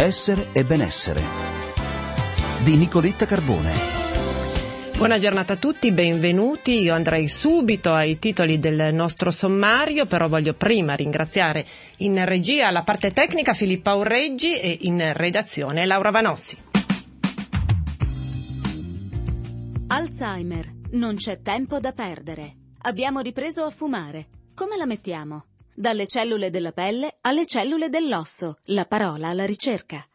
Essere e benessere di Nicoletta Carbone. Buona giornata a tutti, benvenuti. Io andrei subito ai titoli del nostro sommario, però voglio prima ringraziare in regia la parte tecnica Filippa Aurreggi e in redazione Laura Vanossi. Alzheimer. Non c'è tempo da perdere. Abbiamo ripreso a fumare. Come la mettiamo? Dalle cellule della pelle alle cellule dell'osso. La parola alla ricerca.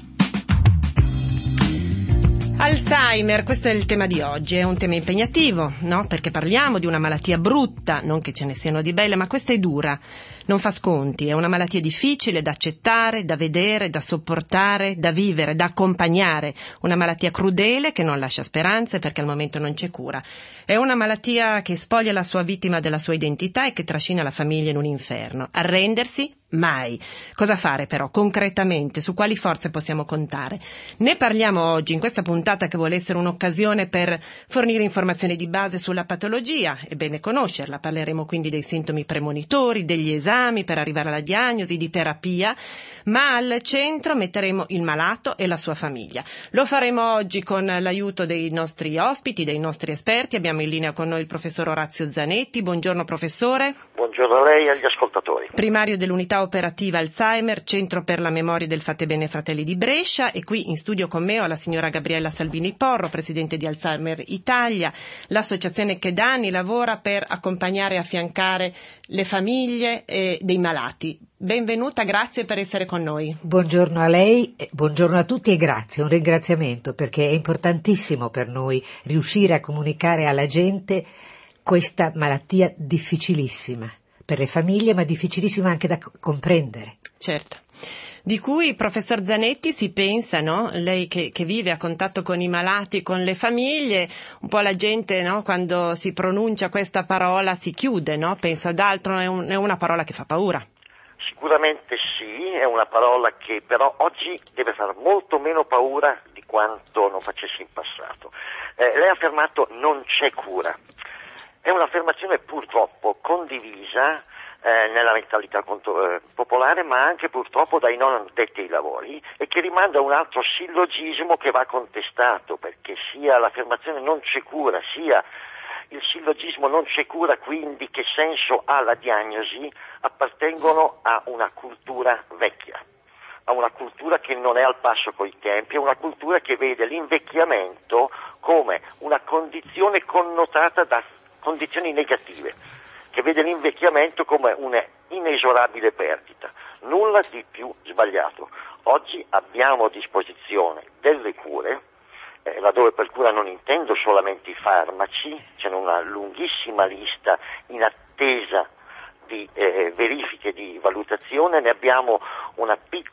Alzheimer, questo è il tema di oggi, è un tema impegnativo, no? Perché parliamo di una malattia brutta, non che ce ne siano di belle, ma questa è dura, non fa sconti, è una malattia difficile da accettare, da vedere, da sopportare, da vivere, da accompagnare, una malattia crudele che non lascia speranze perché al momento non c'è cura. È una malattia che spoglia la sua vittima della sua identità e che trascina la famiglia in un inferno. Arrendersi? Mai. Cosa fare però concretamente? Su quali forze possiamo contare? Ne parliamo oggi in questa puntata che vuole essere un'occasione per fornire informazioni di base sulla patologia. È bene conoscerla. Parleremo quindi dei sintomi premonitori, degli esami per arrivare alla diagnosi, di terapia, ma al centro metteremo il malato e la sua famiglia. Lo faremo oggi con l'aiuto dei nostri ospiti, dei nostri esperti. Abbiamo in linea con noi il professor Orazio Zanetti. Buongiorno professore. Buongiorno a lei e agli ascoltatori. Primario dell'unità operativa Alzheimer, Centro per la Memoria del Fate Bene Fratelli di Brescia, e qui in studio con me ho la signora Gabriella Salvini Porro, presidente di Alzheimer Italia, l'associazione che da anni lavora per accompagnare e affiancare le famiglie dei malati. Benvenuta, grazie per essere con noi. Buongiorno a lei, buongiorno a tutti e grazie, un ringraziamento perché è importantissimo per noi riuscire a comunicare alla gente questa malattia difficilissima per le famiglie, ma difficilissima anche da comprendere. Certo. Di cui, professor Zanetti, si pensa, no? Lei che vive a contatto con i malati, con le famiglie, un po' la gente, no? Quando si pronuncia questa parola si chiude, no? Pensa ad altro, è una parola che fa paura. Sicuramente sì, è una parola che però oggi deve far molto meno paura di quanto non facesse in passato. Lei ha affermato non c'è cura. È un'affermazione purtroppo condivisa nella mentalità popolare, ma anche purtroppo dai non addetti ai lavori, e che rimanda a un altro sillogismo che va contestato, perché sia l'affermazione non c'è cura, sia il sillogismo non c'è cura, quindi che senso ha la diagnosi, appartengono a una cultura vecchia, a una cultura che non è al passo coi tempi, a una cultura che vede l'invecchiamento come una condizione connotata da condizioni negative, che vede l'invecchiamento come una inesorabile perdita. Nulla di più sbagliato. Oggi abbiamo a disposizione delle cure, laddove per cura non intendo solamente i farmaci, c'è una lunghissima lista in attesa di verifiche, di valutazione, ne abbiamo una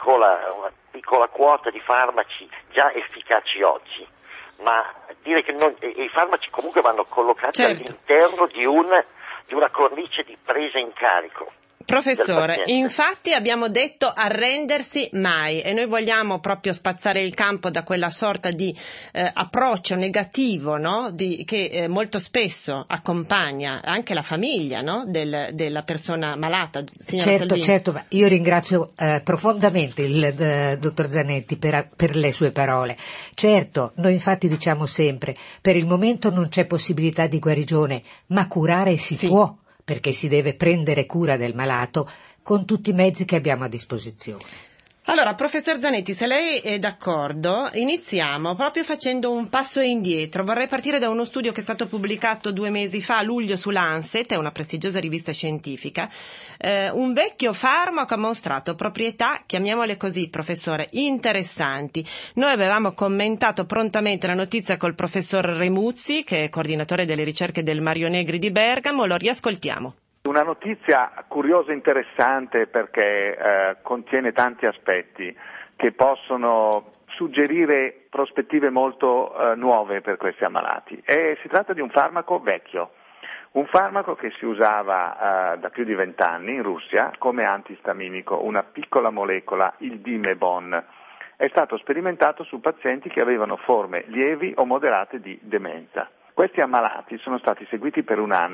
piccola quota di farmaci già efficaci oggi, ma dire che i farmaci comunque vanno collocati all'interno di una cornice di presa in carico. Professore, infatti abbiamo detto arrendersi mai, e noi vogliamo proprio spazzare il campo da quella sorta di approccio negativo, no? Che molto spesso accompagna anche la famiglia, no? della persona malata. Certo, io ringrazio profondamente il dottor Zanetti per le sue parole. Certo, noi infatti diciamo sempre, per il momento non c'è possibilità di guarigione, ma curare si può, perché si deve prendere cura del malato con tutti i mezzi che abbiamo a disposizione. Allora, professor Zanetti, se lei è d'accordo, iniziamo proprio facendo un passo indietro. Vorrei partire da uno studio che è stato pubblicato 2 mesi fa, a luglio, su Lancet, è una prestigiosa rivista scientifica. Un vecchio farmaco ha mostrato proprietà, chiamiamole così, professore, interessanti. Noi avevamo commentato prontamente la notizia col professor Remuzzi, che è coordinatore delle ricerche del Mario Negri di Bergamo. Lo riascoltiamo. Una notizia curiosa e interessante perché contiene tanti aspetti che possono suggerire prospettive molto nuove per questi ammalati. Si tratta di un farmaco vecchio, un farmaco che si usava da più di 20 anni in Russia come antistaminico, una piccola molecola, il Dimebon. È stato sperimentato su pazienti che avevano forme lievi o moderate di demenza. Questi ammalati sono stati seguiti per 1 anno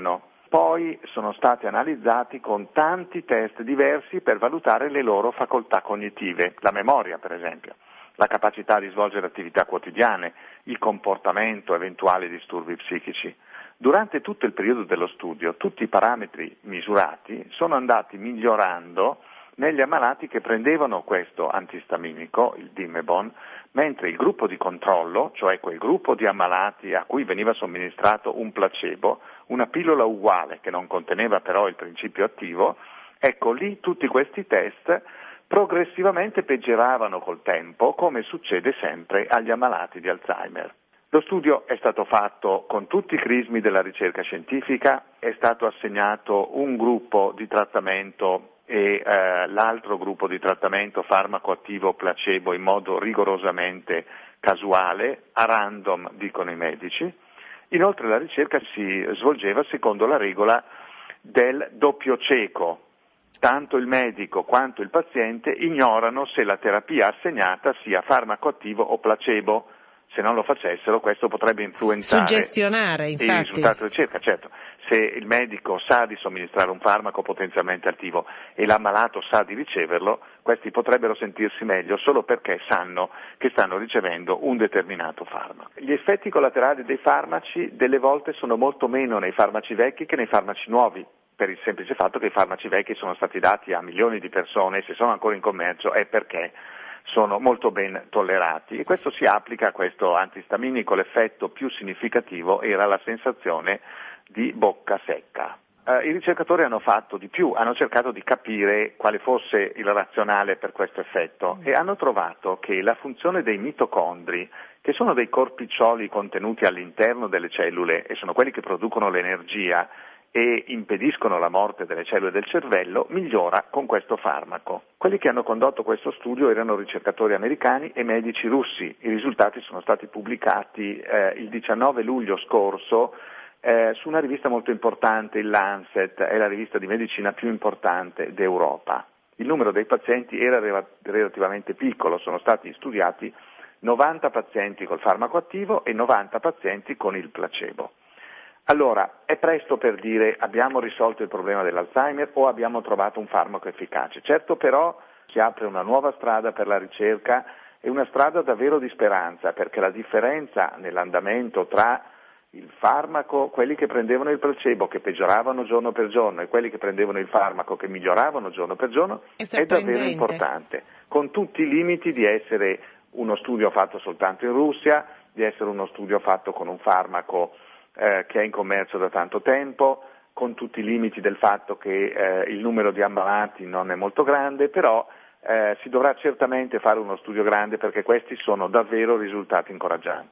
poi sono stati analizzati con tanti test diversi per valutare le loro facoltà cognitive, la memoria per esempio, la capacità di svolgere attività quotidiane, il comportamento, eventuali disturbi psichici. Durante tutto il periodo dello studio tutti i parametri misurati sono andati migliorando negli ammalati che prendevano questo antistaminico, il Dimebon, mentre il gruppo di controllo, cioè quel gruppo di ammalati a cui veniva somministrato un placebo, una pillola uguale che non conteneva però il principio attivo, ecco lì tutti questi test progressivamente peggioravano col tempo, come succede sempre agli ammalati di Alzheimer. Lo studio è stato fatto con tutti i crismi della ricerca scientifica, è stato assegnato un gruppo di trattamento e l'altro gruppo di trattamento farmaco attivo placebo in modo rigorosamente casuale, a random dicono i medici. Inoltre la ricerca si svolgeva secondo la regola del doppio cieco. Tanto il medico quanto il paziente ignorano se la terapia assegnata sia farmaco attivo o placebo. Se non lo facessero questo potrebbe influenzare suggestionare, infatti, il risultato della ricerca. Certo, se il medico sa di somministrare un farmaco potenzialmente attivo e l'ammalato sa di riceverlo, questi potrebbero sentirsi meglio solo perché sanno che stanno ricevendo un determinato farmaco. Gli effetti collaterali dei farmaci delle volte sono molto meno nei farmaci vecchi che nei farmaci nuovi, per il semplice fatto che i farmaci vecchi sono stati dati a milioni di persone e se sono ancora in commercio è perché sono molto ben tollerati e questo si applica a questo antistaminico. L'effetto più significativo era la sensazione di bocca secca. I ricercatori hanno fatto di più, hanno cercato di capire quale fosse il razionale per questo effetto e hanno trovato che la funzione dei mitocondri, che sono dei corpiccioli contenuti all'interno delle cellule e sono quelli che producono l'energia e impediscono la morte delle cellule del cervello, migliora con questo farmaco. Quelli che hanno condotto questo studio erano ricercatori americani e medici russi. I risultati sono stati pubblicati il 19 luglio scorso su una rivista molto importante, il Lancet, è la rivista di medicina più importante d'Europa. Il numero dei pazienti era relativamente piccolo, sono stati studiati 90 pazienti col farmaco attivo e 90 pazienti con il placebo. Allora, è presto per dire abbiamo risolto il problema dell'Alzheimer o abbiamo trovato un farmaco efficace. Certo però si apre una nuova strada per la ricerca e una strada davvero di speranza, perché la differenza nell'andamento tra il farmaco, quelli che prendevano il placebo che peggioravano giorno per giorno e quelli che prendevano il farmaco che miglioravano giorno per giorno è davvero importante, con tutti i limiti di essere uno studio fatto soltanto in Russia, di essere uno studio fatto con un farmaco che è in commercio da tanto tempo, con tutti i limiti del fatto che il numero di ammalati non è molto grande, però si dovrà certamente fare uno studio grande perché questi sono davvero risultati incoraggianti.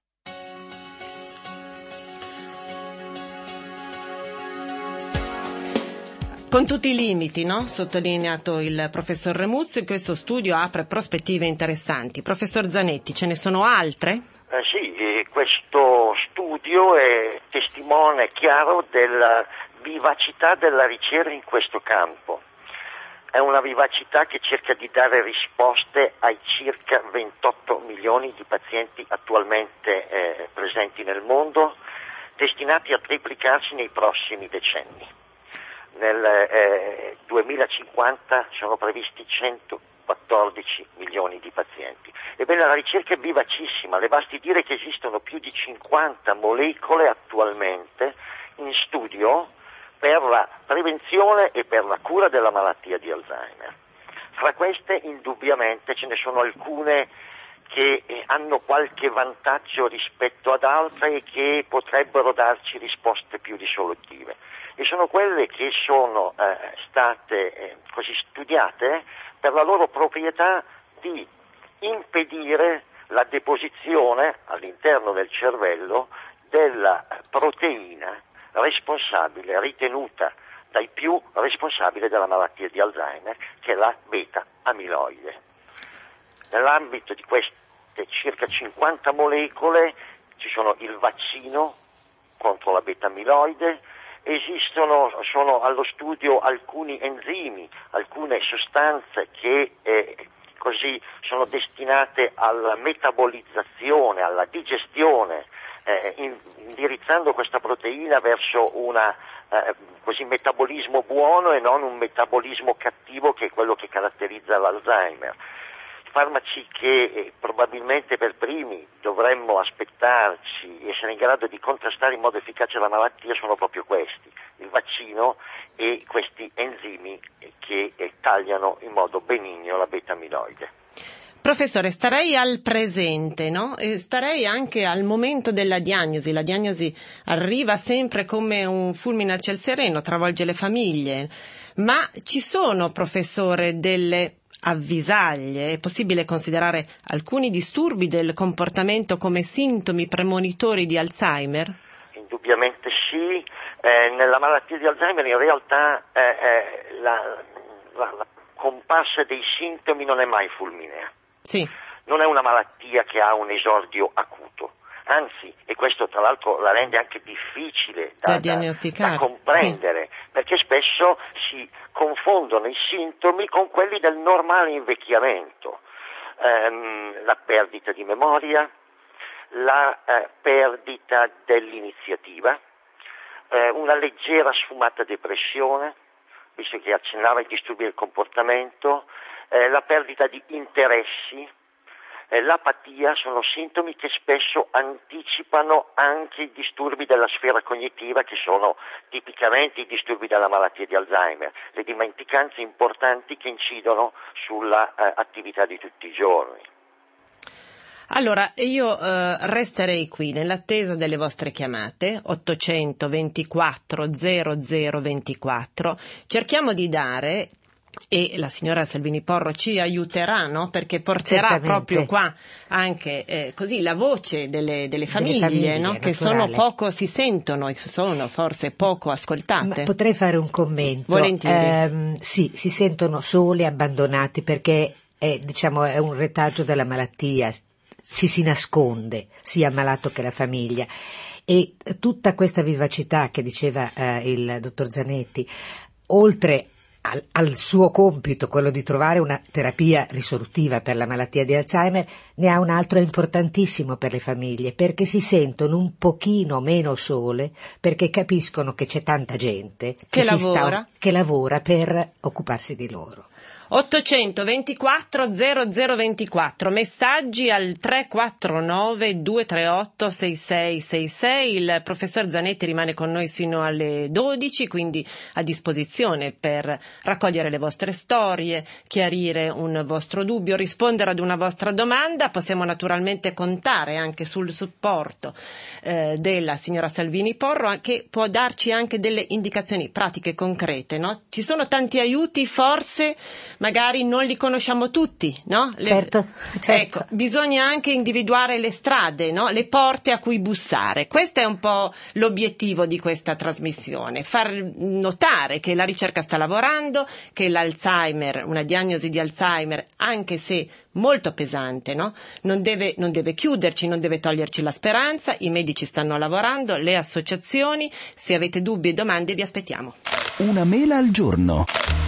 Con tutti i limiti, no? Sottolineato il professor Remuzio, questo studio apre prospettive interessanti. Professor Zanetti, ce ne sono altre? Sì, questo studio è testimone chiaro della vivacità della ricerca in questo campo. È una vivacità che cerca di dare risposte ai circa 28 milioni di pazienti attualmente presenti nel mondo, destinati a triplicarsi nei prossimi decenni. Nel 2050 sono previsti 114 milioni di pazienti. Ebbene, la ricerca è vivacissima, le basti dire che esistono più di 50 molecole attualmente in studio per la prevenzione e per la cura della malattia di Alzheimer. Fra queste, indubbiamente, ce ne sono alcune che hanno qualche vantaggio rispetto ad altre e che potrebbero darci risposte più risolutive. E sono quelle che sono state così studiate per la loro proprietà di impedire la deposizione all'interno del cervello della proteina responsabile, ritenuta dai più responsabile della malattia di Alzheimer, che è la beta-amiloide. Nell'ambito di queste circa 50 molecole ci sono il vaccino contro la beta-amiloide, sono allo studio alcuni enzimi, alcune sostanze che così sono destinate alla metabolizzazione, alla digestione indirizzando questa proteina verso una metabolismo buono e non un metabolismo cattivo, che è quello che caratterizza l'Alzheimer. Farmaci che probabilmente per primi dovremmo aspettarci e essere in grado di contrastare in modo efficace la malattia sono proprio questi, il vaccino e questi enzimi che tagliano in modo benigno la beta-amiloide. Professore, starei al presente, no? E starei anche al momento della diagnosi. La diagnosi arriva sempre come un fulmine a ciel sereno, travolge le famiglie. Ma ci sono, professore, delle avvisaglie? È possibile considerare alcuni disturbi del comportamento come sintomi premonitori di Alzheimer? Indubbiamente sì. Nella malattia di Alzheimer in realtà la comparsa dei sintomi non è mai fulminea. Sì. Non è una malattia che ha un esordio acuto, anzi, e questo tra l'altro la rende anche difficile da comprendere, sì, perché spesso si confondono i sintomi con quelli del normale invecchiamento, la perdita di memoria, la perdita dell'iniziativa, una leggera sfumata depressione, visto che accennava ai disturbi del comportamento, la perdita di interessi, l'apatia sono sintomi che spesso anticipano anche i disturbi della sfera cognitiva, che sono tipicamente i disturbi della malattia di Alzheimer, le dimenticanze importanti che incidono sulla attività di tutti i giorni. Allora, io resterei qui nell'attesa delle vostre chiamate, 824 0024. Cerchiamo di dare, e la signora Salvini Porro ci aiuterà, no? Perché porterà proprio qua anche così la voce delle famiglie, no? Che sono poco, si sentono e sono forse poco ascoltate. Ma potrei fare un commento? Volentieri. Sì, si sentono soli, abbandonati, perché è un retaggio della malattia. Ci si nasconde, sia malato che la famiglia, e tutta questa vivacità che diceva il dottor Zanetti, oltre al suo compito, quello di trovare una terapia risolutiva per la malattia di Alzheimer, ne ha un altro importantissimo per le famiglie, perché si sentono un pochino meno sole, perché capiscono che c'è tanta gente che lavora per occuparsi di loro. 824 0024, messaggi al 349 238 6666. Il professor Zanetti rimane con noi sino alle 12, quindi a disposizione per raccogliere le vostre storie, chiarire un vostro dubbio, rispondere ad una vostra domanda. Possiamo naturalmente contare anche sul supporto della signora Salvini Porro, che può darci anche delle indicazioni pratiche concrete, no? Ci sono tanti aiuti, forse magari non li conosciamo tutti, no? Certo. Ecco, bisogna anche individuare le strade, no? Le porte a cui bussare. Questo è un po' l'obiettivo di questa trasmissione, far notare che la ricerca sta lavorando, che l'Alzheimer, una diagnosi di Alzheimer, anche se molto pesante, no? Non deve chiuderci, non deve toglierci la speranza. I medici stanno lavorando, le associazioni. Se avete dubbi e domande vi aspettiamo. Una mela al giorno.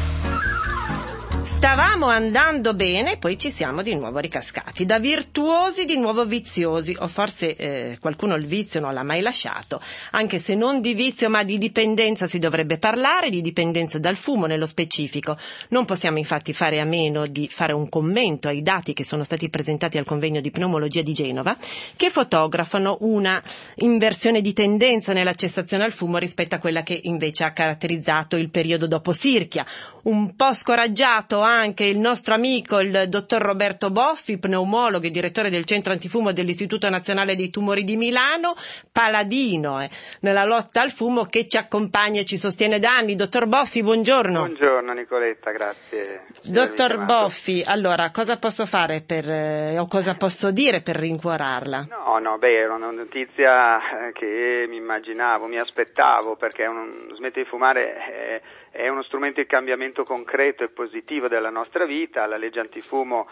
Stavamo andando bene, poi ci siamo di nuovo ricascati, da virtuosi di nuovo viziosi, o forse qualcuno il vizio non l'ha mai lasciato, anche se non di vizio ma di dipendenza si dovrebbe parlare, di dipendenza dal fumo nello specifico. Non possiamo infatti fare a meno di fare un commento ai dati che sono stati presentati al convegno di pneumologia di Genova, che fotografano una inversione di tendenza nella cessazione al fumo rispetto a quella che invece ha caratterizzato il periodo dopo Sirchia. Un po' scoraggiato anche il nostro amico, il dottor Roberto Boffi, pneumologo e direttore del centro antifumo dell'Istituto Nazionale dei Tumori di Milano, paladino nella lotta al fumo, che ci accompagna e ci sostiene da anni. Dottor Boffi, buongiorno. Buongiorno Nicoletta, grazie. Dottor Boffi, allora cosa posso fare o cosa posso dire per rincuorarla? Era una notizia che mi aspettavo, perché smettere di fumare è uno strumento di cambiamento concreto e positivo della nostra vita. La legge antifumo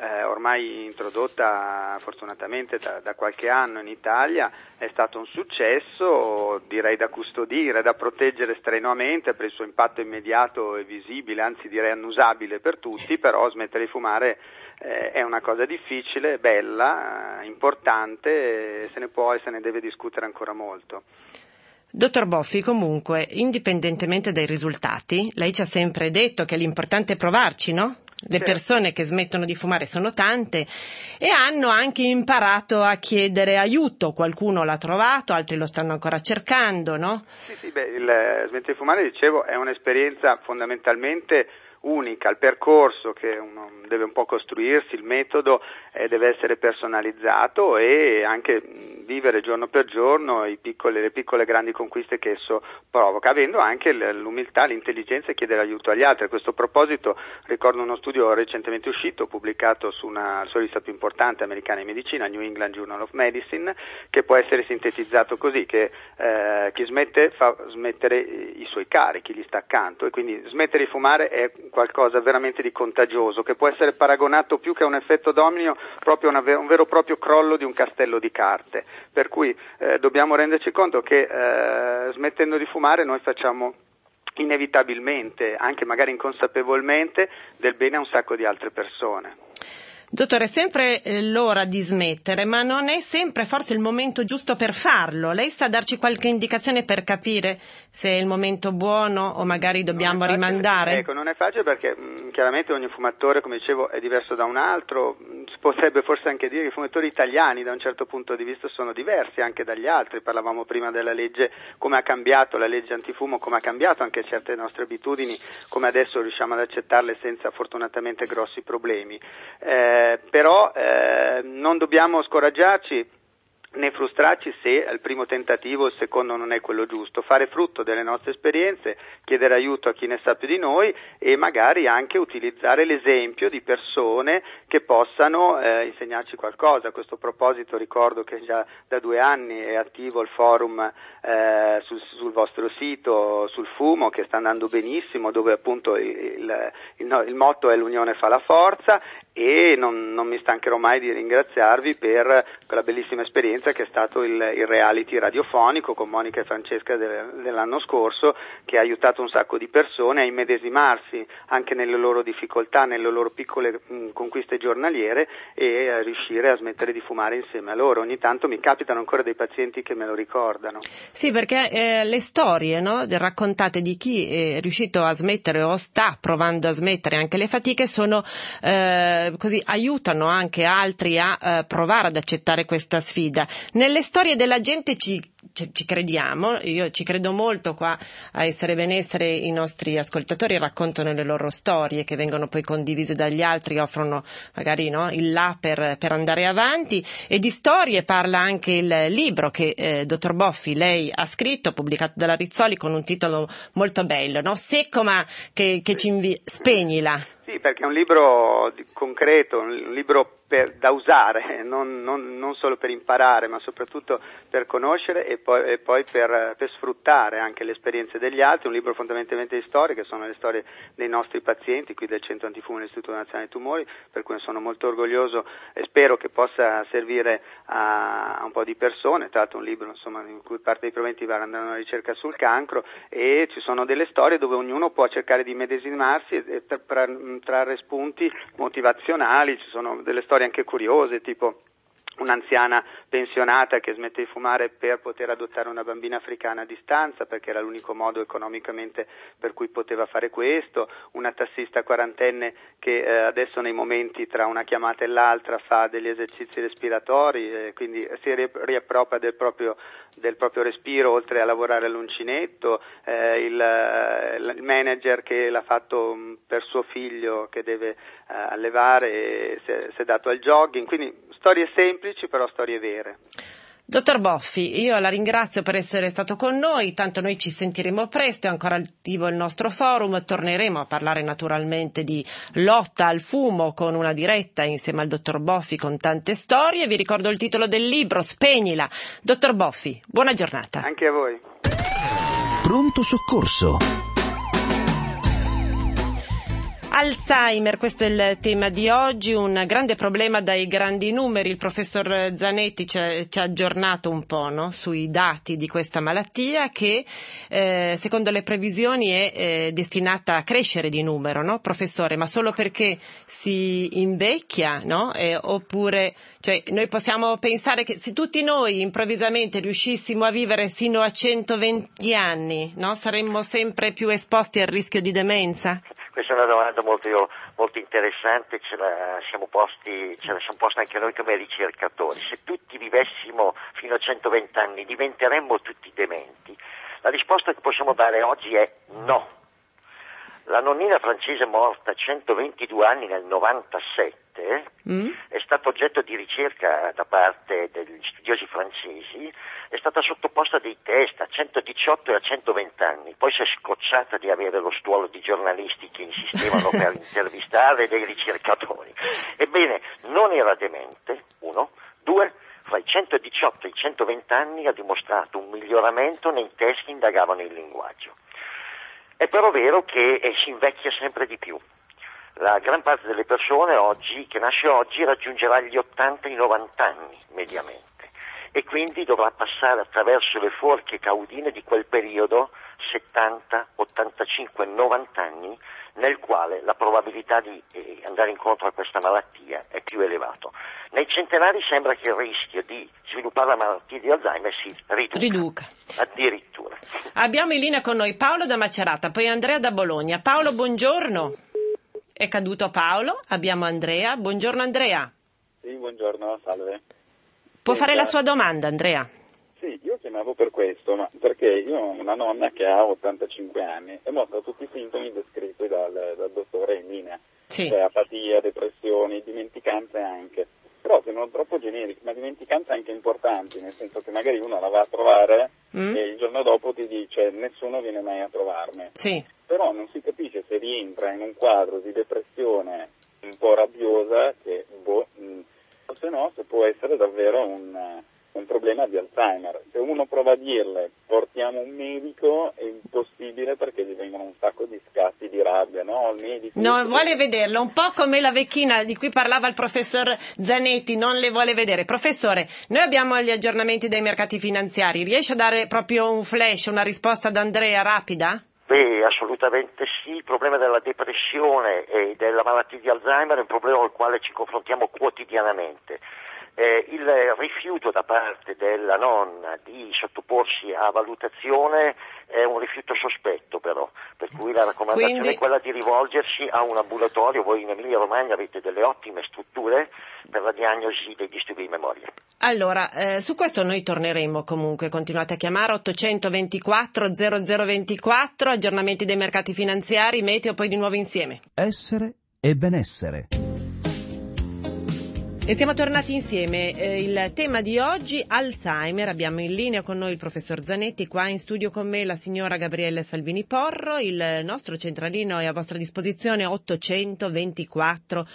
ormai introdotta fortunatamente da qualche anno in Italia è stato un successo, direi da custodire, da proteggere strenuamente per il suo impatto immediato e visibile, anzi direi annusabile per tutti, però smettere di fumare è una cosa difficile, bella, importante, se ne può e se ne deve discutere ancora molto. Dottor Boffi, comunque, indipendentemente dai risultati, lei ci ha sempre detto che l'importante è provarci, no? Le persone che smettono di fumare sono tante e hanno anche imparato a chiedere aiuto. Qualcuno l'ha trovato, altri lo stanno ancora cercando, no? Sì, il smettere di fumare, dicevo, è un'esperienza fondamentalmente unica. Il percorso che uno deve un po' costruirsi, il metodo deve essere personalizzato e anche vivere giorno per giorno le piccole grandi conquiste che esso provoca, avendo anche l'umiltà, l'intelligenza e chiedere aiuto agli altri. A questo proposito ricordo uno studio recentemente uscito, pubblicato su una rivista più importante americana di medicina, New England Journal of Medicine, che può essere sintetizzato così, che chi smette fa smettere i suoi cari, chi gli sta accanto, e quindi smettere di fumare è qualcosa veramente di contagioso, che può essere paragonato più che a un effetto domino proprio a un vero e proprio crollo di un castello di carte, per cui dobbiamo renderci conto che smettendo di fumare noi facciamo inevitabilmente, anche magari inconsapevolmente, del bene a un sacco di altre persone. Dottore, è sempre l'ora di smettere, ma non è sempre forse il momento giusto per farlo. Lei sa darci qualche indicazione per capire se è il momento buono o magari dobbiamo rimandare? Ecco, non è facile perché chiaramente ogni fumatore, come dicevo, è diverso da un altro. Si potrebbe forse anche dire che i fumatori italiani da un certo punto di vista sono diversi anche dagli altri. Parlavamo prima della legge, come ha cambiato la legge antifumo, come ha cambiato anche certe nostre abitudini, come adesso riusciamo ad accettarle senza fortunatamente grossi problemi. Però non dobbiamo scoraggiarci né frustrarci se al primo tentativo il secondo non è quello giusto. Fare frutto delle nostre esperienze, chiedere aiuto a chi ne sa più di noi e magari anche utilizzare l'esempio di persone che possano insegnarci qualcosa. A questo proposito ricordo che già da 2 anni è attivo il forum sul vostro sito sul fumo, che sta andando benissimo, dove appunto il motto è l'unione fa la forza, e non mi stancherò mai di ringraziarvi per quella bellissima esperienza che è stato il reality radiofonico con Monica e Francesca dell'anno scorso, che ha aiutato un sacco di persone a immedesimarsi anche nelle loro difficoltà, nelle loro piccole conquiste giornaliere, e a riuscire a smettere di fumare insieme a loro. Ogni tanto mi capitano ancora dei pazienti che me lo ricordano. Sì, perché le storie, no, raccontate di chi è riuscito a smettere o sta provando a smettere, anche le fatiche, sono così aiutano anche altri a provare ad accettare questa sfida. Nelle storie della gente ci crediamo, io ci credo molto qua a Essere Benessere. I nostri ascoltatori raccontano le loro storie che vengono poi condivise dagli altri, offrono magari il là per andare avanti, e di storie parla anche il libro che dottor Boffi lei ha scritto, pubblicato dalla Rizzoli, con un titolo molto bello, no? Secco ma che ci spegnila. Sì, perché è un libro concreto, un libro da usare, non solo per imparare, ma soprattutto per conoscere e poi per sfruttare anche le esperienze degli altri. Un libro fondamentalmente di storie, che sono le storie dei nostri pazienti qui del Centro Antifumo dell'Istituto Nazionale dei Tumori, per cui ne sono molto orgoglioso e spero che possa servire a un po' di persone. Tra l'altro un libro in cui parte dei proventi va andando alla ricerca sul cancro, e ci sono delle storie dove ognuno può cercare di medesimarsi e trarre spunti motivazionali. Ci sono delle storie anche curiose, tipo un'anziana pensionata che smette di fumare per poter adottare una bambina africana a distanza, perché era l'unico modo economicamente per cui poteva fare questo, una tassista quarantenne che adesso nei momenti tra una chiamata e l'altra fa degli esercizi respiratori, quindi si riappropria del proprio respiro, oltre a lavorare all'uncinetto, il manager che l'ha fatto per suo figlio che deve allevare, si è dato al jogging, quindi storie semplici però storie vere. Dottor Boffi, io la ringrazio per essere stato con noi, tanto noi ci sentiremo presto, è ancora attivo il nostro forum, torneremo a parlare naturalmente di lotta al fumo con una diretta insieme al dottor Boffi con tante storie. Vi ricordo il titolo del libro, Spegnila. Dottor Boffi, buona giornata. Anche a voi. Pronto soccorso. Alzheimer, questo è il tema di oggi, un grande problema dai grandi numeri. Il professor Zanetti ci ha aggiornato un po', no? Sui dati di questa malattia che secondo le previsioni è destinata a crescere di numero, no? Professore, ma solo perché si invecchia, no? Oppure, cioè, noi possiamo pensare che se tutti noi improvvisamente riuscissimo a vivere sino a 120 anni, no? Saremmo sempre più esposti al rischio di demenza? Questa è una domanda molto interessante, ce la siamo posti anche noi come ricercatori. Se tutti vivessimo fino a 120 anni diventeremmo tutti dementi? La risposta che possiamo dare oggi è no. La nonnina francese morta a 122 anni nel 97 è stata oggetto di ricerca da parte degli studiosi francesi, è stata sottoposta a dei test a 118 e a 120 anni, poi si è scocciata di avere lo stuolo di giornalisti che insistevano per intervistare dei ricercatori. Ebbene, non era demente, uno. Due, fra i 118 e i 120 anni ha dimostrato un miglioramento nei test che indagavano il linguaggio. È però vero che si invecchia sempre di più. La gran parte delle persone che nasce oggi raggiungerà gli 80 e i 90 anni mediamente e quindi dovrà passare attraverso le forche caudine di quel periodo 70, 85, 90 anni nel quale la probabilità di andare incontro a questa malattia è più elevato. Nei centenari sembra che il rischio di sviluppare la malattia di Alzheimer si riduca. Addirittura. Abbiamo in linea con noi Paolo da Macerata, poi Andrea da Bologna. Paolo, buongiorno. È caduto Paolo, abbiamo Andrea. Buongiorno Andrea. Sì, buongiorno, salve. Può fare la sua domanda, Andrea? Sì, io chiamavo per questo, ma perché io ho una nonna che ha 85 anni e mostra tutti i sintomi descritti dal dottore in linea. Sì. Cioè apatia, depressioni, dimenticanze anche. Però sono troppo generiche, ma dimenticanze anche importanti, nel senso che magari uno la va a trovare e il giorno dopo ti dice nessuno viene mai a trovarmi. Sì. Però non si capisce se rientra in un quadro di depressione un po' rabbiosa che, o se no, se può essere davvero un problema di Alzheimer. Se uno prova a dirle portiamo un medico è impossibile perché gli vengono un sacco di scatti di rabbia, no? Il medico non vuole vederlo, un po' come la vecchina di cui parlava il professor Zanetti, non le vuole vedere. Professore, noi abbiamo gli aggiornamenti dei mercati finanziari, riesce a dare proprio un flash, una risposta ad Andrea rapida? Beh, assolutamente sì, il problema della depressione e della malattia di Alzheimer è un problema al quale ci confrontiamo quotidianamente. Il rifiuto da parte della nonna di sottoporsi a valutazione è un rifiuto sospetto però, per cui la raccomandazione è quella di rivolgersi a un ambulatorio. Voi in Emilia Romagna avete delle ottime strutture per la diagnosi dei disturbi di memoria. Allora, su questo noi torneremo comunque, continuate a chiamare 824 0024, aggiornamenti dei mercati finanziari, meteo, poi di nuovo insieme. Essere e benessere. E siamo tornati insieme, il tema di oggi Alzheimer, abbiamo in linea con noi il professor Zanetti, qua in studio con me la signora Gabriella Salvini Porro, il nostro centralino è a vostra disposizione 824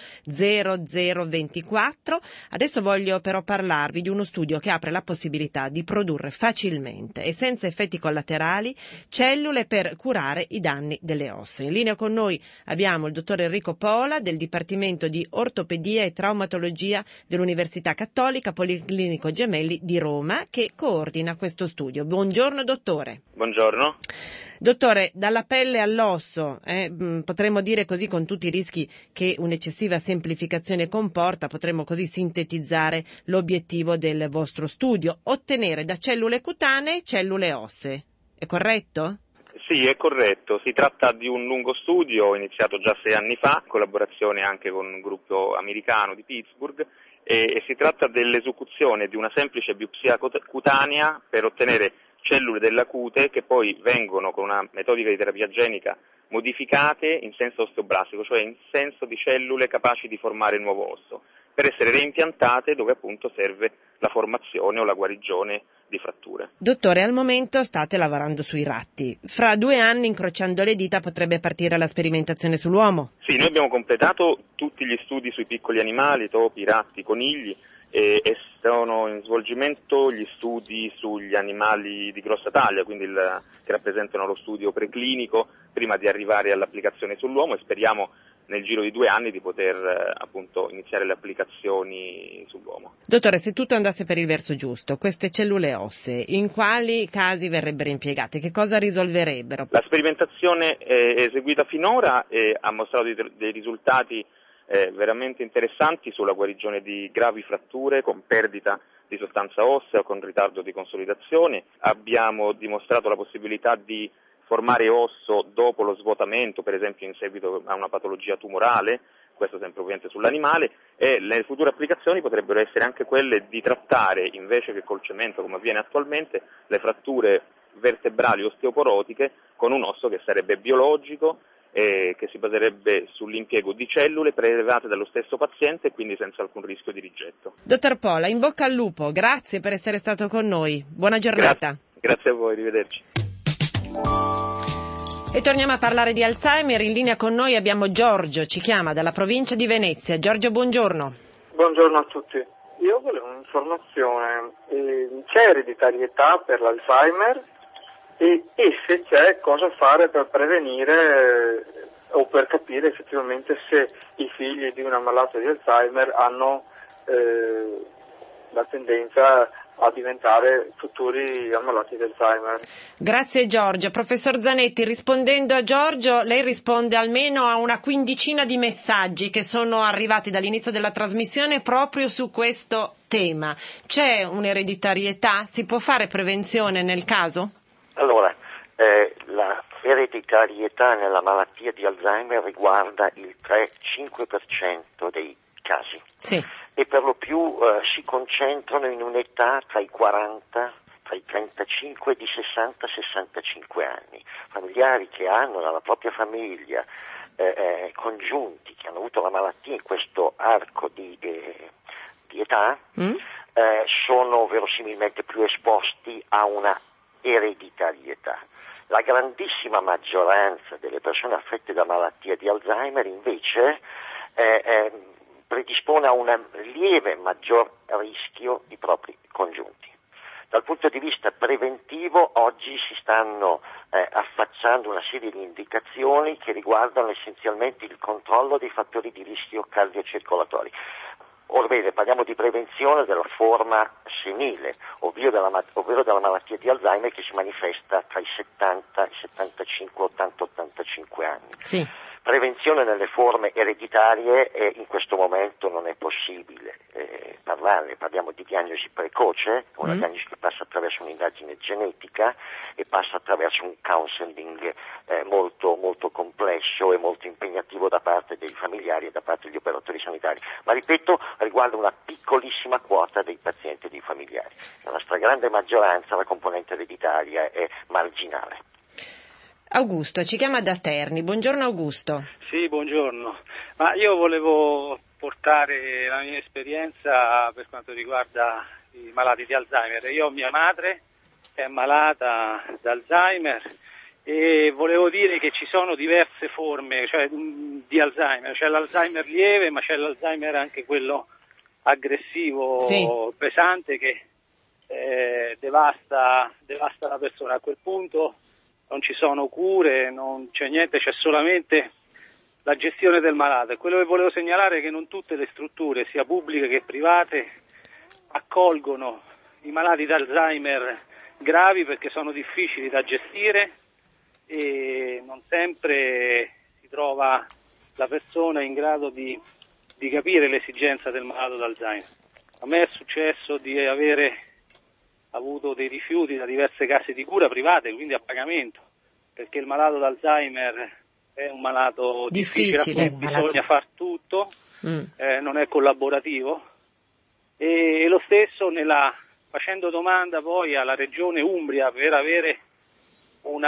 0024. Adesso voglio però parlarvi di uno studio che apre la possibilità di produrre facilmente e senza effetti collaterali cellule per curare i danni delle ossa. In linea con noi abbiamo il dottor Enrico Pola del Dipartimento di Ortopedia e Traumatologia dell'Università Cattolica Policlinico Gemelli di Roma, che coordina questo studio. Buongiorno dottore. Buongiorno. Dottore, dalla pelle all'osso, potremmo dire così, con tutti i rischi che un'eccessiva semplificazione comporta, potremmo così sintetizzare l'obiettivo del vostro studio: ottenere da cellule cutanee cellule ossee. È corretto? Sì, è corretto. Si tratta di un lungo studio iniziato già 6 anni fa, in collaborazione anche con un gruppo americano di Pittsburgh, e si tratta dell'esecuzione di una semplice biopsia cutanea per ottenere cellule della cute che poi vengono con una metodica di terapia genica modificate in senso osteoblastico, cioè in senso di cellule capaci di formare il nuovo osso, per essere reimpiantate dove appunto serve la formazione o la guarigione di fratture. Dottore, al momento state lavorando sui ratti. Fra 2 anni, incrociando le dita, potrebbe partire la sperimentazione sull'uomo? Sì, noi abbiamo completato tutti gli studi sui piccoli animali, topi, ratti, conigli, e sono in svolgimento gli studi sugli animali di grossa taglia, quindi che rappresentano lo studio preclinico prima di arrivare all'applicazione sull'uomo, e speriamo nel giro di 2 anni di poter appunto iniziare le applicazioni sull'uomo. Dottore, se tutto andasse per il verso giusto, queste cellule ossee in quali casi verrebbero impiegate? Che cosa risolverebbero? La sperimentazione eseguita finora ha mostrato dei risultati veramente interessanti sulla guarigione di gravi fratture con perdita di sostanza ossea o con ritardo di consolidazione. Abbiamo dimostrato la possibilità di formare osso dopo lo svuotamento, per esempio in seguito a una patologia tumorale, questo sempre ovviamente sull'animale, e le future applicazioni potrebbero essere anche quelle di trattare, invece che col cemento come avviene attualmente, le fratture vertebrali osteoporotiche con un osso che sarebbe biologico e che si baserebbe sull'impiego di cellule prelevate dallo stesso paziente e quindi senza alcun rischio di rigetto. Dottor Pola, in bocca al lupo, grazie per essere stato con noi, buona giornata. Grazie a voi, arrivederci. E torniamo a parlare di Alzheimer. In linea con noi abbiamo Giorgio, ci chiama dalla provincia di Venezia. Giorgio, buongiorno. Buongiorno a tutti. Io volevo un'informazione. C'è ereditarietà per l'Alzheimer e se c'è, cosa fare per prevenire o per capire effettivamente se i figli di un ammalato di Alzheimer hanno la tendenza a diventare futuri ammalati di Alzheimer. Grazie Giorgio. Professor Zanetti, rispondendo a Giorgio, lei risponde almeno a una quindicina di messaggi che sono arrivati dall'inizio della trasmissione proprio su questo tema. C'è un'ereditarietà? Si può fare prevenzione nel caso? Allora, la ereditarietà nella malattia di Alzheimer riguarda il 3-5% dei casi. Sì. E per lo più si concentrano in un'età tra i 40, tra i 35 e i 60-65 anni. Familiari che hanno nella propria famiglia congiunti che hanno avuto la malattia in questo arco di età sono verosimilmente più esposti a una ereditarietà. La grandissima maggioranza delle persone affette da malattia di Alzheimer invece predispone a un lieve maggior rischio i propri congiunti. Dal punto di vista preventivo oggi si stanno affacciando una serie di indicazioni che riguardano essenzialmente il controllo dei fattori di rischio cardiocircolatori. Orbene, parliamo di prevenzione della forma senile, ovvero della malattia di Alzheimer che si manifesta tra i 70, i 75, 80, 85 anni. Sì. Prevenzione nelle forme ereditarie in questo momento non è possibile parlarne, parliamo di diagnosi precoce, una diagnosi che passa attraverso un'indagine genetica e passa attraverso un counseling molto, molto complesso e molto impegnativo da parte dei familiari e da parte degli operatori sanitari, ma ripeto, riguarda una piccolissima quota dei pazienti e dei familiari. Nella stragrande maggioranza la componente ereditaria è marginale. Augusto ci chiama da Terni. Buongiorno Augusto. Sì, buongiorno. Ma io volevo portare la mia esperienza per quanto riguarda i malati di Alzheimer. Io ho mia madre che è malata d'Alzheimer e volevo dire che ci sono diverse forme, di Alzheimer. C'è l'Alzheimer lieve, ma c'è l'Alzheimer anche quello aggressivo, sì, pesante che devasta la persona. A quel punto non ci sono cure, non c'è niente, c'è solamente la gestione del malato. E quello che volevo segnalare è che non tutte le strutture, sia pubbliche che private, accolgono i malati d'Alzheimer gravi perché sono difficili da gestire e non sempre si trova la persona in grado di capire l'esigenza del malato d'Alzheimer. A me è successo di avere avuto dei rifiuti da diverse case di cura private, quindi a pagamento, perché il malato d'Alzheimer è un malato difficile, bisogna far tutto, non è collaborativo, e lo stesso facendo domanda poi alla regione Umbria per avere un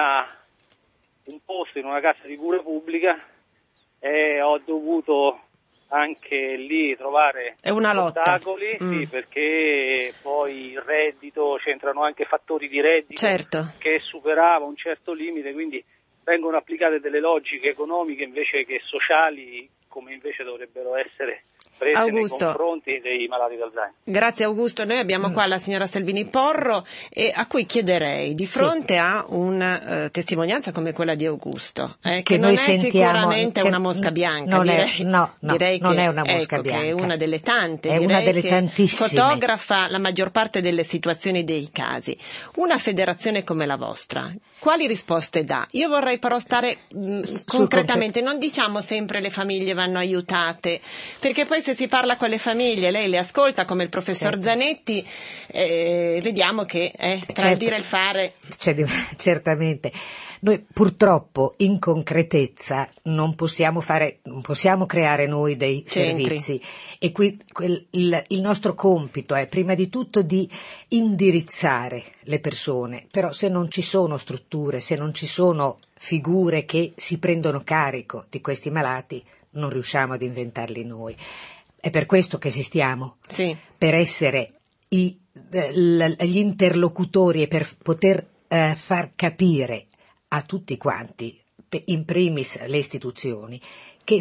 posto in una casa di cura pubblica, ho dovuto anche lì trovare ostacoli, sì, perché poi il reddito, c'entrano anche fattori di reddito, certo, che superava un certo limite, quindi vengono applicate delle logiche economiche invece che sociali, come invece dovrebbero essere prese Augusto. nei confronti dei malati di Alzheimer. Grazie Augusto, noi abbiamo qua la signora Salvini Porro e a cui chiederei di fronte a una testimonianza come quella di Augusto, che non noi è sentiamo, sicuramente che una mosca bianca, non direi, è, no, direi non che, è una mosca bianca, che è una delle tante, è una delle tantissime, fotografa la maggior parte delle situazioni dei casi. Una federazione come la vostra, quali risposte dà? Io vorrei però stare concretamente, non diciamo sempre le famiglie vanno aiutate, perché poi se si parla con le famiglie, lei le ascolta come il professor Zanetti, vediamo che tra il dire e il fare. Certamente. Noi purtroppo in concretezza non possiamo creare noi dei servizi, e qui il nostro compito è prima di tutto di indirizzare le persone, però se non ci sono strutture, se non ci sono figure che si prendono carico di questi malati, non riusciamo ad inventarli noi. È per questo che esistiamo, per essere gli interlocutori e per poter far capire a tutti quanti, in primis le istituzioni, che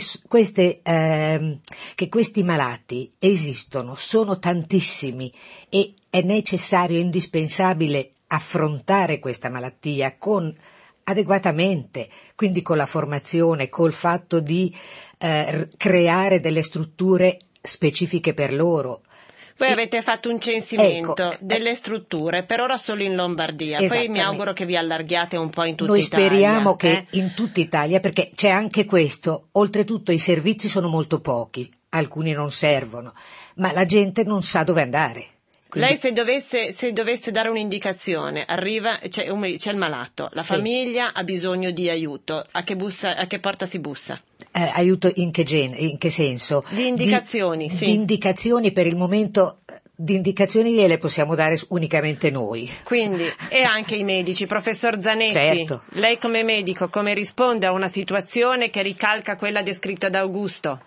questi malati esistono, sono tantissimi e è necessario e indispensabile affrontare questa malattia adeguatamente, quindi con la formazione, col fatto di creare delle strutture specifiche per loro. Voi avete fatto un censimento delle strutture, per ora solo in Lombardia, poi mi auguro che vi allarghiate un po' in tutta Italia. Noi speriamo che in tutta Italia, perché c'è anche questo, oltretutto i servizi sono molto pochi, alcuni non servono, ma la gente non sa dove andare. Quindi... Lei se dovesse dare un'indicazione, arriva, c'è il malato, la famiglia ha bisogno di aiuto, a che porta si bussa? Aiuto in che senso? Di indicazioni, Di indicazioni per il momento, di indicazioni gliele possiamo dare unicamente noi. Quindi, e anche i medici. Professor Zanetti, certo. Lei come medico come risponde a una situazione che ricalca quella descritta da Augusto?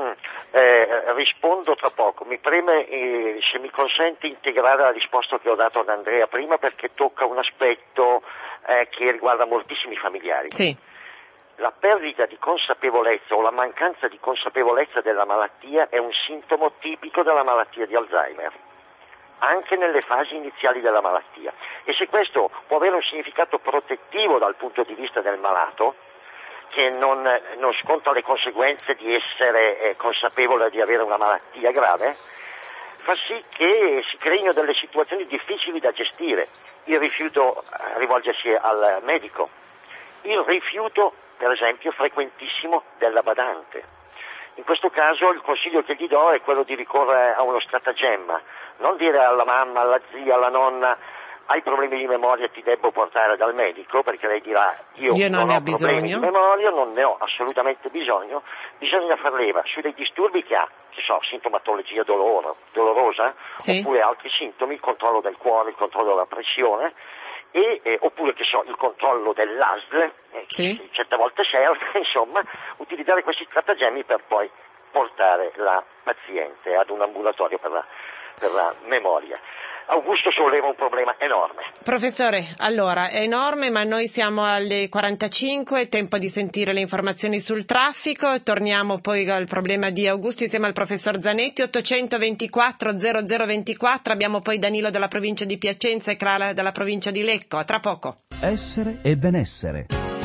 Rispondo tra poco. Mi preme, se mi consente, integrare la risposta che ho dato ad Andrea prima, perché tocca un aspetto che riguarda moltissimi familiari. Sì. La perdita di consapevolezza o la mancanza di consapevolezza della malattia è un sintomo tipico della malattia di Alzheimer, anche nelle fasi iniziali della malattia. E se questo può avere un significato protettivo dal punto di vista del malato, che non sconta le conseguenze di essere consapevole di avere una malattia grave, fa sì che si creino delle situazioni difficili da gestire. Il rifiuto a rivolgersi al medico, il rifiuto, per esempio, frequentissimo della badante. In questo caso il consiglio che gli do è quello di ricorrere a uno stratagemma, non dire alla mamma, alla zia, alla nonna: hai problemi di memoria, ti debbo portare dal medico, perché lei dirà io non ho problemi di memoria, non ne ho assolutamente bisogno. Bisogna far leva su dei disturbi che ha, sintomatologia dolorosa, oppure altri sintomi, il controllo del cuore, il controllo della pressione, oppure il controllo dell'ASL, certe volte serve, insomma, utilizzare questi stratagemmi per poi portare la paziente ad un ambulatorio per la memoria. Augusto solleva un problema enorme. Professore, allora, è enorme, ma noi siamo alle 45, è tempo di sentire le informazioni sul traffico, torniamo poi al problema di Augusto insieme al professor Zanetti. 824 0024, abbiamo poi Danilo dalla provincia di Piacenza e Clara dalla provincia di Lecco. A tra poco. Essere e benessere.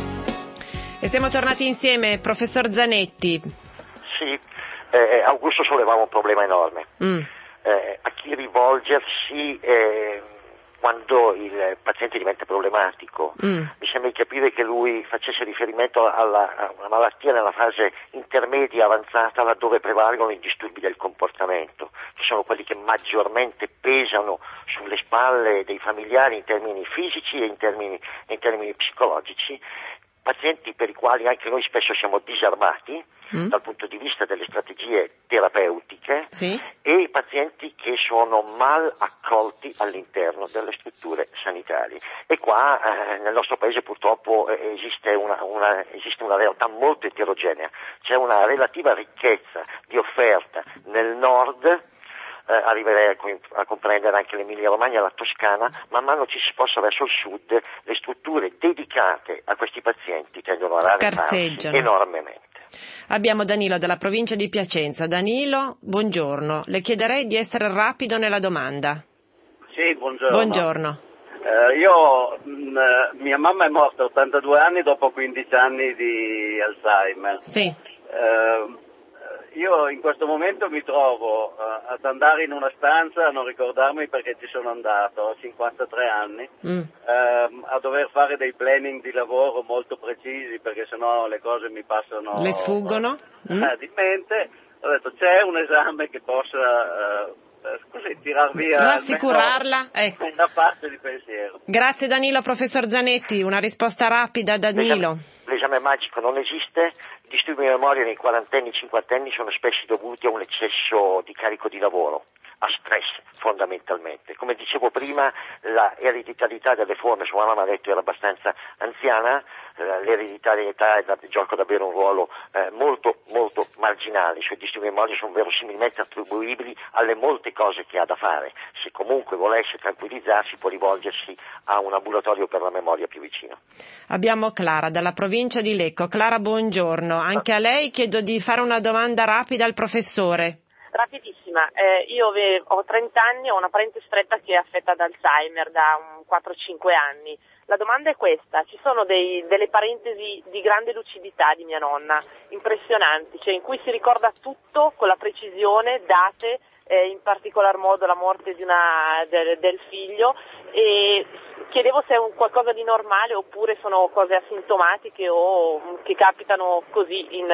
E siamo tornati insieme, professor Zanetti. Sì, Augusto sollevava un problema enorme. A chi rivolgersi quando il paziente diventa problematico. Mi sembra di capire che lui facesse riferimento a una malattia nella fase intermedia avanzata, laddove prevalgono i disturbi del comportamento, che sono quelli che maggiormente pesano sulle spalle dei familiari in termini fisici e in termini psicologici, pazienti per i quali anche noi spesso siamo disarmati dal punto di vista delle strategie terapeutiche, e pazienti che sono mal accolti all'interno delle strutture sanitarie. E qua nel nostro paese purtroppo esiste una realtà molto eterogenea, c'è una relativa ricchezza di offerta nel nord. Arriverei a comprendere anche l'Emilia Romagna e la Toscana. Man mano ci si sposta verso il sud, le strutture dedicate a questi pazienti tendono a rareffarsi enormemente. Abbiamo Danilo dalla provincia di Piacenza. Danilo, buongiorno. Le chiederei di essere rapido nella domanda. Sì, buongiorno. Buongiorno. Mia mamma è morta a 82 anni dopo 15 anni di Alzheimer. Sì. Io in questo momento mi trovo ad andare in una stanza a non ricordarmi perché ci sono andato, ho 53 anni, a dover fare dei planning di lavoro molto precisi perché sennò le cose mi passano... Le sfuggono? Di mente. Ho detto c'è un esame che possa... così tirar via rassicurarla, ecco, una parte di pensiero. Grazie Danilo. Professor Zanetti, una risposta rapida da Danilo. L'esame magico non esiste, i disturbi di memoria nei quarantenni e cinquantenni sono spesso dovuti a un eccesso di carico di lavoro, a stress fondamentalmente. Come dicevo prima, la ereditarietà delle forme, sua mamma ha detto era abbastanza anziana, l'ereditarietà gioca davvero un ruolo molto molto marginale. I suoi disturbi di memoria sono verosimilmente attribuibili alle molte cose che ha da fare. Se comunque volesse tranquillizzarsi può rivolgersi a un ambulatorio per la memoria più vicino. Abbiamo Clara dalla provincia di Lecco. Clara, buongiorno. Anche a lei chiedo di fare una domanda rapida al professore. Rapidissima, io ho 30 anni, ho una parente stretta che è affetta da Alzheimer da 4-5 anni. La domanda è questa: ci sono delle parentesi di grande lucidità di mia nonna, impressionanti, cioè in cui si ricorda tutto con la precisione, date, in particolar modo la morte del figlio, e chiedevo se è qualcosa di normale oppure sono cose asintomatiche o che capitano così in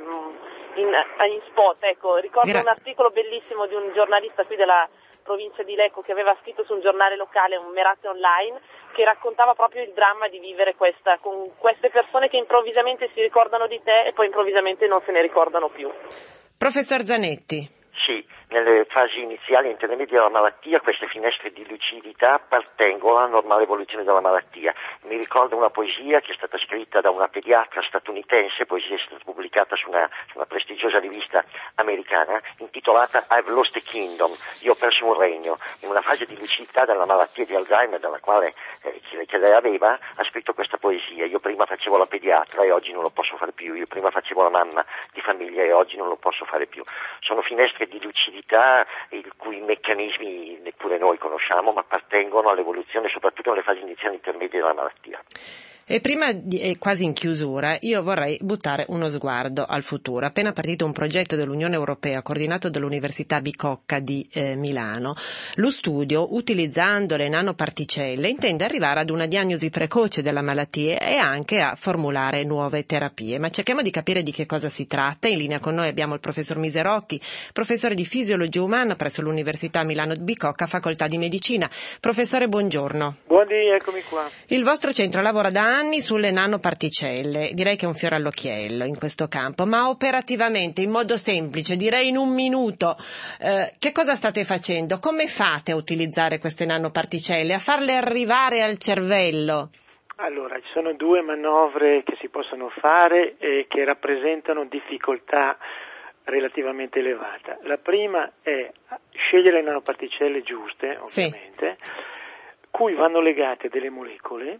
spot. Ecco, ricordo un articolo bellissimo di un giornalista qui della provincia di Lecco che aveva scritto su un giornale locale, un Merate Online, che raccontava proprio il dramma di vivere con queste persone che improvvisamente si ricordano di te e poi improvvisamente non se ne ricordano più. Professor Zanetti. Sì, nelle fasi iniziali e intermedie della malattia queste finestre di lucidità appartengono alla normale evoluzione della malattia. Mi ricordo una poesia che è stata scritta da una pediatra statunitense, poesia è stata pubblicata su una prestigiosa rivista americana, intitolata I've Lost a Kingdom, io ho perso un regno. In una fase di lucidità della malattia di Alzheimer, dalla quale che lei aveva, ha scritto questa poesia: io prima facevo la pediatra e oggi non lo posso fare più, io prima facevo la mamma di famiglia e oggi non lo posso fare più. Sono finestre di lucidità il cui meccanismi neppure noi conosciamo, ma appartengono all'evoluzione soprattutto nelle fasi iniziali e intermedie della malattia. E prima quasi in chiusura, io vorrei buttare uno sguardo al futuro. Appena partito un progetto dell'Unione Europea coordinato dall'Università Bicocca di Milano. Lo studio, utilizzando le nanoparticelle, intende arrivare ad una diagnosi precoce della malattia e anche a formulare nuove terapie. Ma cerchiamo di capire di che cosa si tratta. In linea con noi abbiamo il professor Miserocchi, professore di fisiologia umana presso l'Università Milano Bicocca, facoltà di medicina. Professore, buongiorno. Buondì, eccomi qua. Il vostro centro lavora da anni sulle nanoparticelle, direi che è un fiore all'occhiello in questo campo, ma operativamente, in modo semplice, direi in un minuto, che cosa state facendo? Come fate a utilizzare queste nanoparticelle, a farle arrivare al cervello? Allora, ci sono due manovre che si possono fare e che rappresentano difficoltà relativamente elevata. La prima è scegliere le nanoparticelle giuste, ovviamente, cui vanno legate delle molecole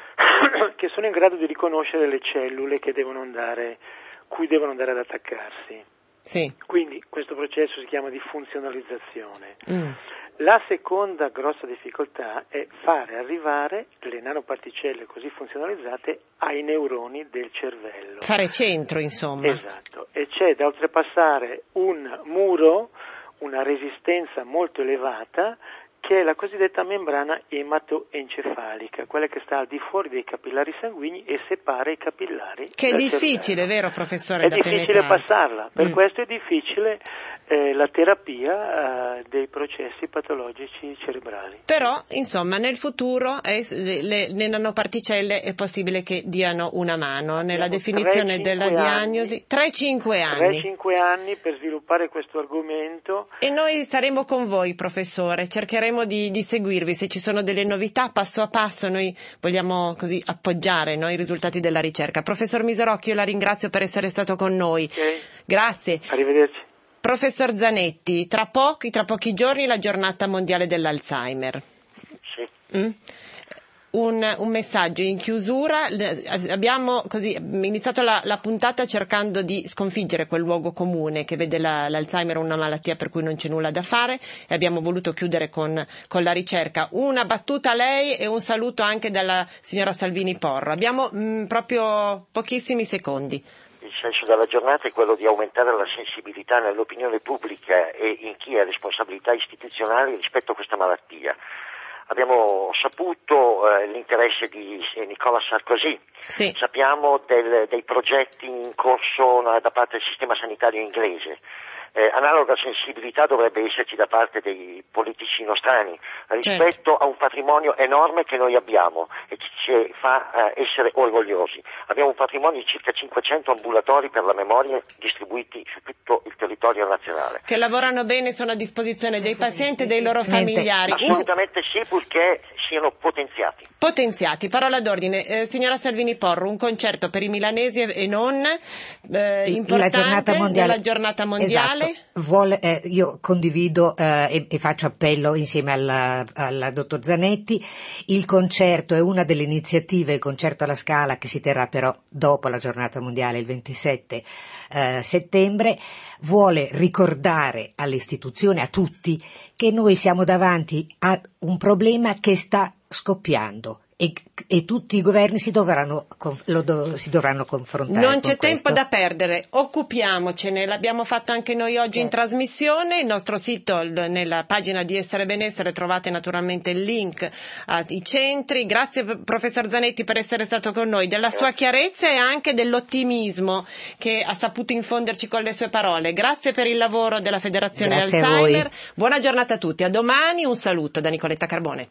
che sono in grado di riconoscere le cellule che cui devono andare ad attaccarsi. Sì. Quindi questo processo si chiama di funzionalizzazione. La seconda grossa difficoltà è fare arrivare le nanoparticelle così funzionalizzate ai neuroni del cervello. Fare centro, insomma. Esatto, e c'è da oltrepassare un muro, una resistenza molto elevata, che è la cosiddetta membrana ematoencefalica, quella che sta al di fuori dei capillari sanguigni e separa i capillari. Che è difficile, cervello. Vero professore? È difficile passarla, per questo è difficile la terapia dei processi patologici cerebrali. Però, insomma, nel futuro le nanoparticelle è possibile che diano una mano nella definizione della diagnosi. 3-5 anni. 3-5 anni per sviluppare questo argomento. E noi saremo con voi, professore, cercheremo di seguirvi. Se ci sono delle novità, passo a passo, noi vogliamo così appoggiare i risultati della ricerca. Professor Miserocchi, io la ringrazio per essere stato con noi. Okay. Grazie. Arrivederci. Professor Zanetti, tra pochi giorni la giornata mondiale dell'Alzheimer. Sì. un messaggio in chiusura. Abbiamo così iniziato la puntata cercando di sconfiggere quel luogo comune che vede l'Alzheimer una malattia per cui non c'è nulla da fare, e abbiamo voluto chiudere con la ricerca. Una battuta a lei e un saluto anche dalla signora Salvini Porro. Abbiamo proprio pochissimi secondi. Il senso della giornata è quello di aumentare la sensibilità nell'opinione pubblica e in chi ha responsabilità istituzionali rispetto a questa malattia. Abbiamo saputo l'interesse di Nicolas Sarkozy, sì. Sappiamo dei progetti in corso da parte del sistema sanitario inglese. Analoga sensibilità dovrebbe esserci da parte dei politici nostrani rispetto a un patrimonio enorme che noi abbiamo e che ci fa essere orgogliosi. Abbiamo un patrimonio di circa 500 ambulatori per la memoria distribuiti su tutto il territorio nazionale. Che lavorano bene, sono a disposizione dei pazienti e dei loro familiari. Assolutamente sì, purché siano potenziati. Parola d'ordine. Signora Salvini Porro, un concerto per i milanesi e non importante della giornata mondiale. Esatto. Io condivido e faccio appello insieme alla dottor Zanetti. Il concerto è una delle iniziative, il concerto alla Scala, che si terrà però dopo la giornata mondiale, il 27 settembre, vuole ricordare alle istituzioni, a tutti, che noi siamo davanti a un problema che sta scoppiando e tutti i governi si dovranno confrontare. Non c'è tempo da perdere, occupiamocene, l'abbiamo fatto anche noi oggi in trasmissione. Il nostro sito, nella pagina di Essere Benessere, trovate naturalmente il link ai centri. Grazie professor Zanetti per essere stato con noi, della sua chiarezza e anche dell'ottimismo che ha saputo infonderci con le sue parole. Grazie per il lavoro della Federazione Grazie Alzheimer. Buona giornata a tutti, a domani. Un saluto da Nicoletta Carbone.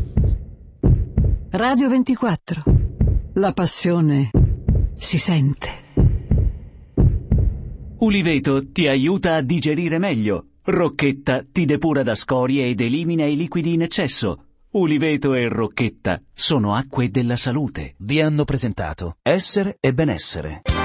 Radio 24. La passione si sente. Uliveto ti aiuta a digerire meglio. Rocchetta ti depura da scorie ed elimina i liquidi in eccesso. Uliveto e Rocchetta sono acque della salute. Vi hanno presentato Essere e Benessere.